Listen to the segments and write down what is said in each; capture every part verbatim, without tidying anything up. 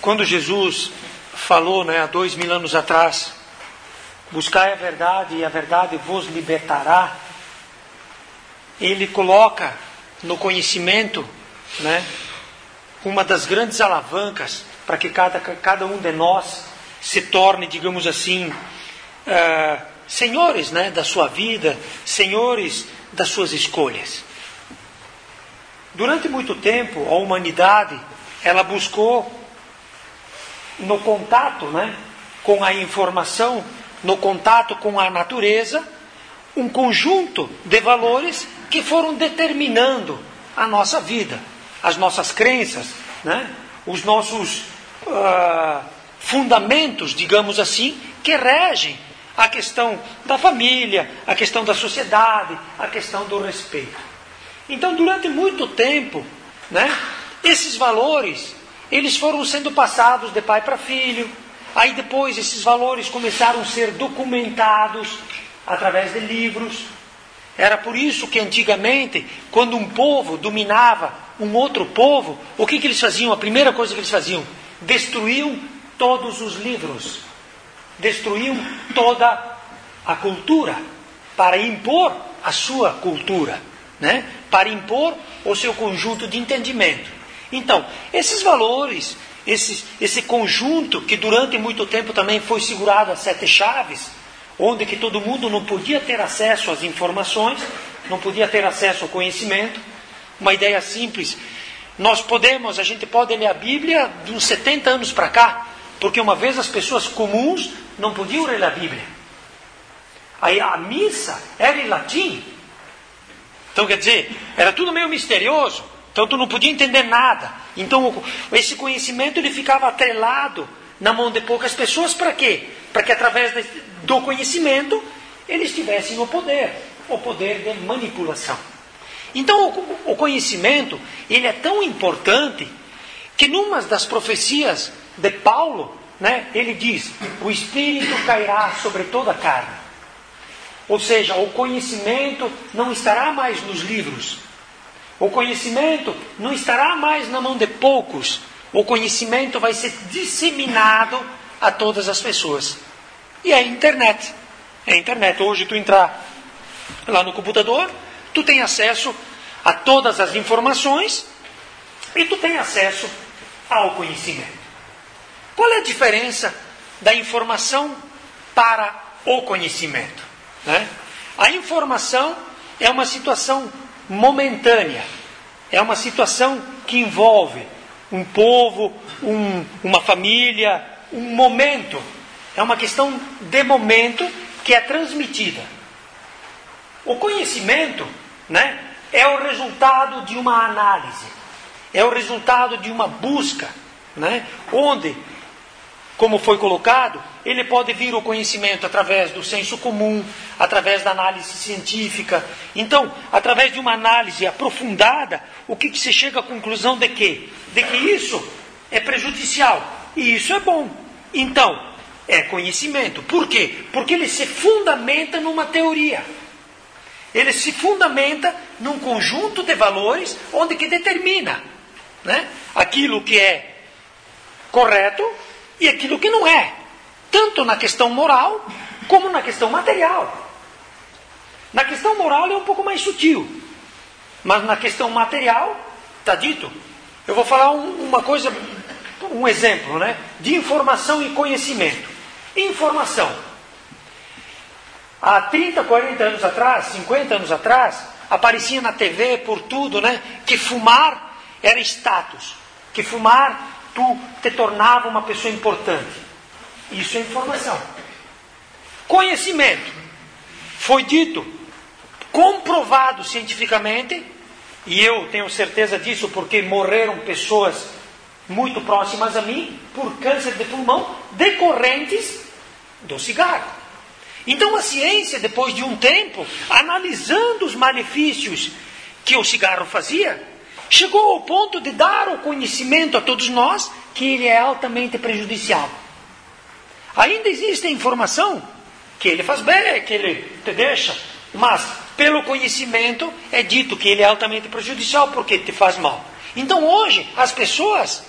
quando Jesus falou, né, há dois mil anos atrás, buscai a verdade e a verdade vos libertará, ele coloca no conhecimento, né, uma das grandes alavancas para que cada, cada um de nós se torne, digamos assim, uh, senhores, né, da sua vida, senhores das suas escolhas. Durante muito tempo, a humanidade, ela buscou, no contato, né, com a informação, no contato com a natureza, um conjunto de valores que foram determinando a nossa vida, as nossas crenças, né, os nossos uh, fundamentos, digamos assim, que regem a questão da família, a questão da sociedade, a questão do respeito. Então, durante muito tempo, né, esses valores, eles foram sendo passados de pai para filho. Aí depois esses valores começaram a ser documentados através de livros. Era por isso que antigamente, quando um povo dominava um outro povo, o que, que eles faziam? A primeira coisa que eles faziam, destruíam todos os livros. Destruíam toda a cultura para impor a sua cultura, né? Para impor o seu conjunto de entendimento. Então, esses valores, esse, esse conjunto que durante muito tempo também foi segurado a sete chaves, onde que todo mundo não podia ter acesso às informações, não podia ter acesso ao conhecimento. Uma ideia simples, nós podemos, a gente pode ler a Bíblia de uns setenta anos para cá, porque uma vez as pessoas comuns não podiam ler a Bíblia. Aí a missa era em latim. Então, quer dizer, era tudo meio misterioso. Então, tu não podia entender nada. Então, esse conhecimento ele ficava atrelado na mão de poucas pessoas. Para quê? Para que através do conhecimento eles tivessem o poder. O poder de manipulação. Então, o conhecimento ele é tão importante que numa das profecias de Paulo, né, ele diz, o Espírito cairá sobre toda a carne. Ou seja, o conhecimento não estará mais nos livros. O conhecimento não estará mais na mão de poucos. O conhecimento vai ser disseminado a todas as pessoas. E é a internet. É a internet. Hoje tu entrar lá no computador, tu tem acesso a todas as informações e tu tem acesso ao conhecimento. Qual é a diferença da informação para o conhecimento? Né? A informação é uma situação momentânea. É uma situação que envolve um povo, um, uma família, um momento. É uma questão de momento que é transmitida. O conhecimento, né, é o resultado de uma análise. É o resultado de uma busca, né, onde, como foi colocado, ele pode vir o conhecimento através do senso comum, através da análise científica. Então, através de uma análise aprofundada, o que, que se chega à conclusão de quê? De que isso é prejudicial e isso é bom. Então, é conhecimento. Por quê? Porque ele se fundamenta numa teoria. Ele se fundamenta num conjunto de valores onde que determina, né, aquilo que é correto e aquilo que não é. Tanto na questão moral, como na questão material. Na questão moral é um pouco mais sutil. Mas na questão material, está dito. Eu vou falar um, uma coisa, um exemplo, né, de informação e conhecimento. Informação. Há trinta, quarenta anos atrás, cinquenta anos atrás, aparecia na T V, por tudo, né, que fumar era status. Que fumar, tu te tornava uma pessoa importante. Isso é informação. Conhecimento. Foi dito, comprovado cientificamente, e eu tenho certeza disso porque morreram pessoas muito próximas a mim por câncer de pulmão decorrentes do cigarro. Então a ciência, depois de um tempo, analisando os malefícios que o cigarro fazia, chegou ao ponto de dar o conhecimento a todos nós que ele é altamente prejudicial. Ainda existe a informação que ele faz bem, que ele te deixa, mas pelo conhecimento é dito que ele é altamente prejudicial porque te faz mal. Então hoje as pessoas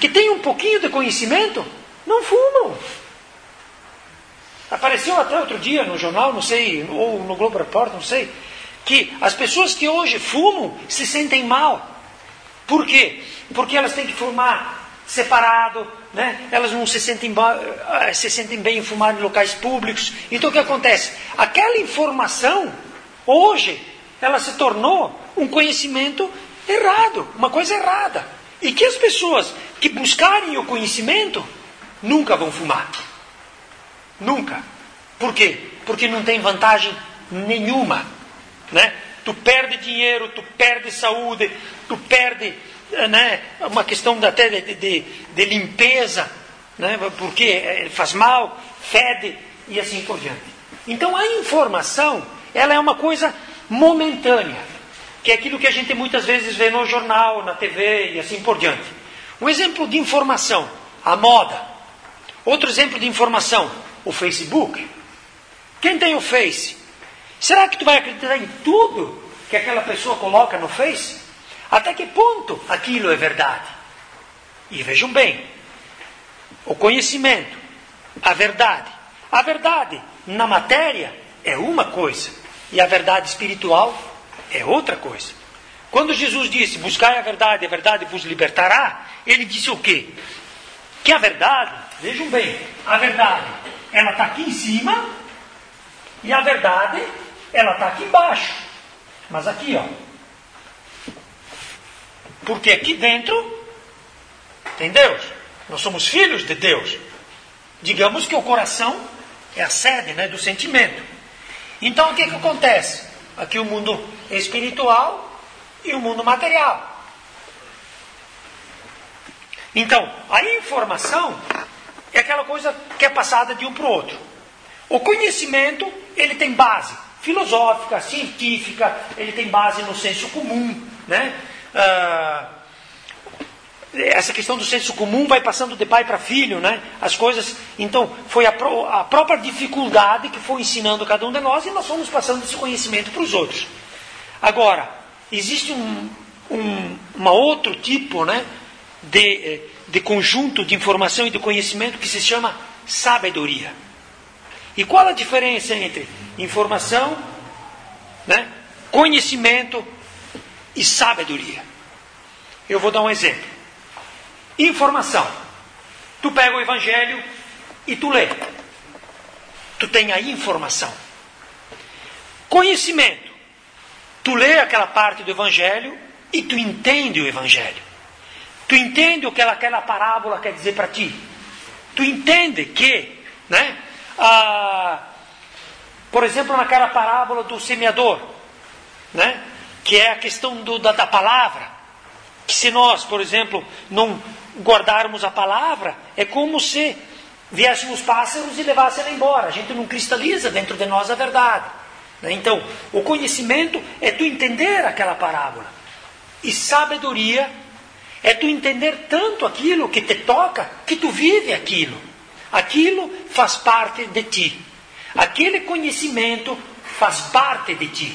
que têm um pouquinho de conhecimento, não fumam. Apareceu até outro dia no jornal, não sei, ou no Globo Repórter, não sei, que as pessoas que hoje fumam se sentem mal. Por quê? Porque elas têm que fumar separado, né? Elas não se sentem, se sentem bem em fumar em locais públicos. Então o que acontece? Aquela informação, hoje, ela se tornou um conhecimento errado, uma coisa errada. E que as pessoas que buscarem o conhecimento nunca vão fumar. Nunca. Por quê? Porque não tem vantagem nenhuma. Né? Tu perde dinheiro, tu perde saúde, tu perde, né, uma questão até de, de, de limpeza, né, porque faz mal, fede e assim por diante. Então a informação, ela é uma coisa momentânea, que é aquilo que a gente muitas vezes vê no jornal, na T V e assim por diante. Um exemplo de informação, a moda. Outro exemplo de informação, o Facebook. Quem tem o Face? Será que tu vai acreditar em tudo que aquela pessoa coloca no Face? Até que ponto aquilo é verdade? E vejam bem, o conhecimento, a verdade. A verdade na matéria é uma coisa, e a verdade espiritual é outra coisa. Quando Jesus disse, buscai a verdade, a verdade vos libertará, ele disse o quê? Que a verdade, vejam bem, a verdade, ela está aqui em cima, e a verdade, ela está aqui embaixo. Mas aqui, ó. Porque aqui dentro tem Deus. Nós somos filhos de Deus. Digamos que o coração é a sede, né, do sentimento. Então o que, que acontece? Aqui o mundo espiritual e o mundo material. Então, a informação é aquela coisa que é passada de um para o outro. O conhecimento, ele tem base filosófica, científica, ele tem base no senso comum, né? Ah, essa questão do senso comum vai passando de pai para filho, né? As coisas, então, foi a, pro, a própria dificuldade que foi ensinando cada um de nós e nós fomos passando esse conhecimento para os outros. Agora, existe um, um uma outro tipo, né, de, de conjunto de informação e de conhecimento que se chama sabedoria. E qual a diferença entre informação, né, conhecimento e sabedoria? Eu vou dar um exemplo. Informação. Tu pega o Evangelho e tu lê. Tu tem a informação. Conhecimento. Tu lê aquela parte do Evangelho e tu entende o Evangelho. Tu entende o que aquela parábola quer dizer para ti. Tu entende que, né, ah, por exemplo, naquela parábola do semeador, né, que é a questão do, da, da palavra, que se nós, por exemplo, não guardarmos a palavra, é como se viessem os pássaros e levassem ela embora. A gente não cristaliza dentro de nós a verdade. Né? Então, o conhecimento é tu entender aquela parábola. E sabedoria é tu entender tanto aquilo que te toca, que tu vive aquilo. Aquilo faz parte de ti. Aquele conhecimento faz parte de ti.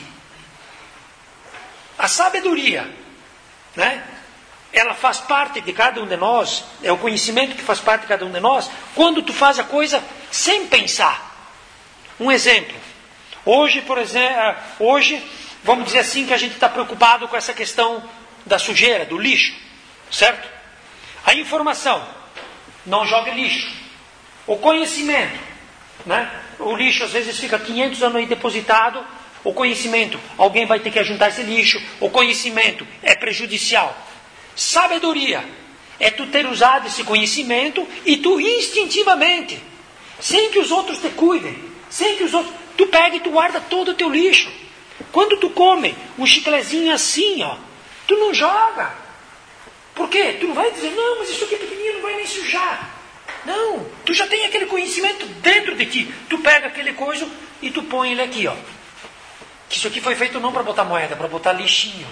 A sabedoria, né, ela faz parte de cada um de nós, é o conhecimento que faz parte de cada um de nós, quando tu faz a coisa sem pensar. Um exemplo. Hoje, por exemplo, hoje, vamos dizer assim, que a gente está preocupado com essa questão da sujeira, do lixo, certo? A informação, não jogue lixo. O conhecimento, né? O lixo às vezes fica quinhentos anos aí depositado. O conhecimento, alguém vai ter que ajuntar esse lixo. O conhecimento é prejudicial. Sabedoria é tu ter usado esse conhecimento e tu instintivamente, sem que os outros te cuidem, sem que os outros, tu pega e tu guarda todo o teu lixo. Quando tu come um chiclezinho assim, ó, tu não joga. Por quê? Tu não vai dizer, não, mas isso aqui é pequenininho, não vai nem sujar. Não, tu já tem aquele conhecimento dentro de ti. Tu pega aquele coisa e tu põe ele aqui, ó. Que isso aqui foi feito não para botar moeda, para botar lixinho.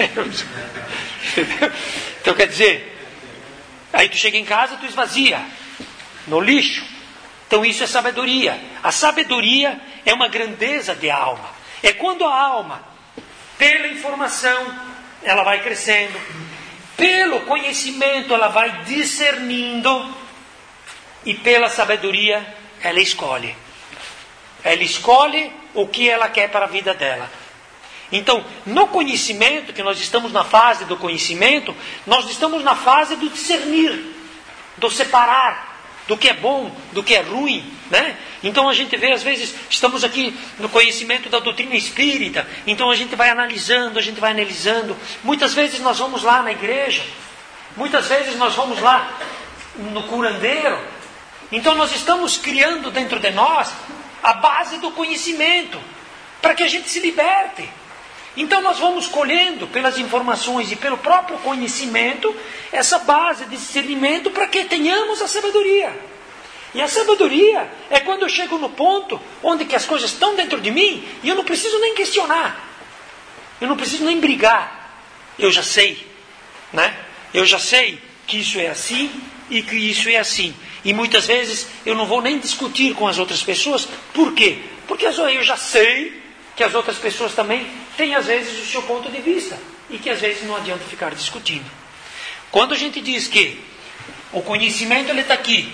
Então quer dizer, aí tu chega em casa, tu esvazia no lixo. Então isso é sabedoria. A sabedoria é uma grandeza de alma. É quando a alma, pela informação, ela vai crescendo. Pelo conhecimento ela vai discernindo e pela sabedoria ela escolhe. Ela escolhe o que ela quer para a vida dela. Então, no conhecimento, que nós estamos na fase do conhecimento, nós estamos na fase do discernir, do separar, do que é bom, do que é ruim, né? Então a gente vê, às vezes, estamos aqui no conhecimento da doutrina espírita, então a gente vai analisando, a gente vai analisando. Muitas vezes nós vamos lá na igreja, muitas vezes nós vamos lá no curandeiro. Então nós estamos criando dentro de nós a base do conhecimento, para que a gente se liberte. Então nós vamos colhendo pelas informações e pelo próprio conhecimento essa base de discernimento para que tenhamos a sabedoria. E a sabedoria é quando eu chego no ponto onde que as coisas estão dentro de mim e eu não preciso nem questionar. Eu não preciso nem brigar. Eu já sei, né? Eu já sei que isso é assim e que isso é assim. E muitas vezes eu não vou nem discutir com as outras pessoas. Por quê? Porque eu já sei que as outras pessoas também têm às vezes o seu ponto de vista e que às vezes não adianta ficar discutindo. Quando a gente diz que o conhecimento ele está aqui,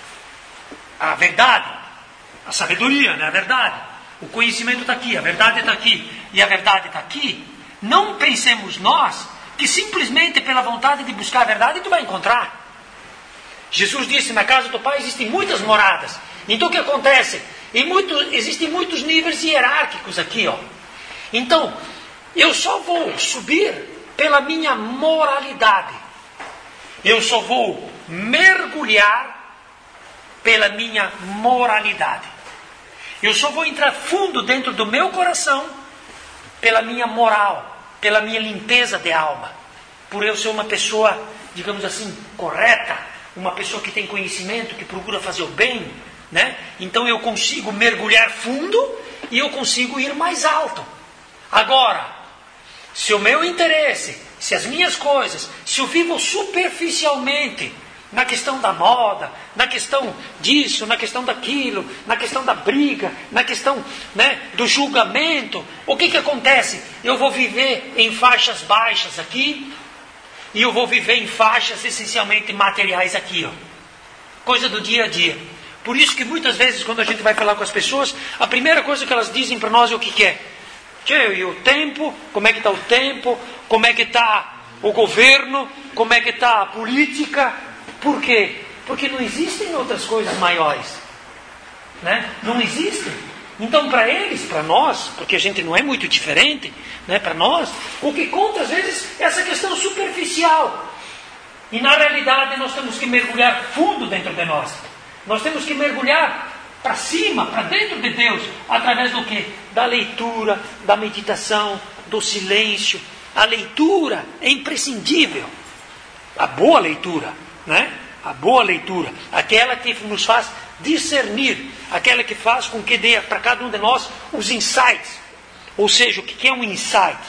a verdade, a sabedoria, né? A verdade, o conhecimento está aqui, a verdade está aqui e a verdade está aqui, não pensemos nós que simplesmente pela vontade de buscar a verdade tu vai encontrar. Jesus disse, na casa do Pai existem muitas moradas. Então o que acontece? Em muito, existem muitos níveis hierárquicos aqui, ó. Então, eu só vou subir pela minha moralidade. Eu só vou mergulhar pela minha moralidade. Eu só vou entrar fundo dentro do meu coração pela minha moral, pela minha limpeza de alma. Por eu ser uma pessoa, digamos assim, correta, uma pessoa que tem conhecimento, que procura fazer o bem, né? Então eu consigo mergulhar fundo e eu consigo ir mais alto. Agora, se o meu interesse, se as minhas coisas, se eu vivo superficialmente na questão da moda, na questão disso, na questão daquilo, na questão da briga, na questão, né, do julgamento, o que que acontece? Eu vou viver em faixas baixas aqui e eu vou viver em faixas essencialmente materiais aqui, ó. Coisa do dia a dia. Por isso que muitas vezes quando a gente vai falar com as pessoas, a primeira coisa que elas dizem para nós é o que que é? Tchê, e o tempo? Como é que está o tempo? Como é que está o governo? Como é que está a política? Por quê? Porque não existem outras coisas maiores, né? Não existem. Então para eles, para nós, porque a gente não é muito diferente, né? Para nós, o que conta às vezes é essa questão superficial. E na realidade nós temos que mergulhar fundo dentro de nós. Nós temos que mergulhar para cima, para dentro de Deus, através do quê? Da leitura, da meditação, do silêncio. A leitura é imprescindível. A boa leitura, né? A boa leitura, aquela que nos faz discernir, aquela que faz com que dê para cada um de nós os insights. Ou seja, o que é um insight?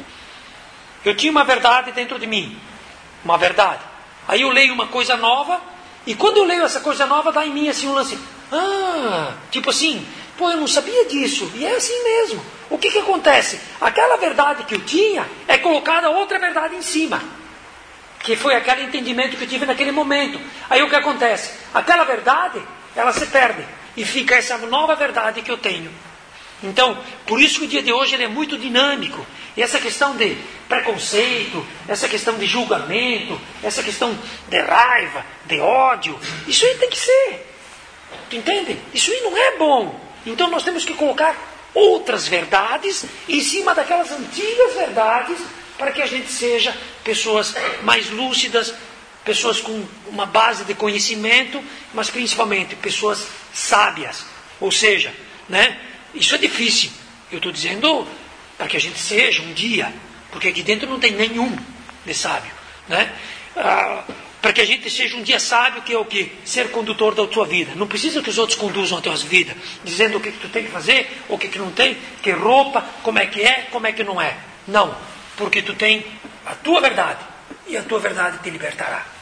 Eu tinha uma verdade dentro de mim, uma verdade. Aí eu leio uma coisa nova, e quando eu leio essa coisa nova, dá em mim assim um lance, ah, tipo assim, pô, eu não sabia disso, e é assim mesmo. O que que acontece? Aquela verdade que eu tinha, é colocada outra verdade em cima, que foi aquele entendimento que eu tive naquele momento. Aí o que acontece? Aquela verdade, ela se perde, e fica essa nova verdade que eu tenho. Então, por isso que o dia de hoje ele é muito dinâmico. E essa questão de preconceito, essa questão de julgamento, essa questão de raiva, de ódio, isso aí tem que ser. Tu entende? Isso aí não é bom. Então nós temos que colocar outras verdades em cima daquelas antigas verdades, para que a gente seja pessoas mais lúcidas, pessoas com uma base de conhecimento, mas principalmente pessoas sábias. Ou seja, né? Isso é difícil. Eu estou dizendo para que a gente seja um dia, porque aqui dentro não tem nenhum de sábio, né? Ah, para que a gente seja um dia sábio, que é o quê? Ser condutor da tua vida. Não precisa que os outros conduzam a tua vida, dizendo o que, que tu tem que fazer, o que, que não tem, que roupa, como é que é, como é que não é. Não, porque tu tem a tua verdade, e a tua verdade te libertará.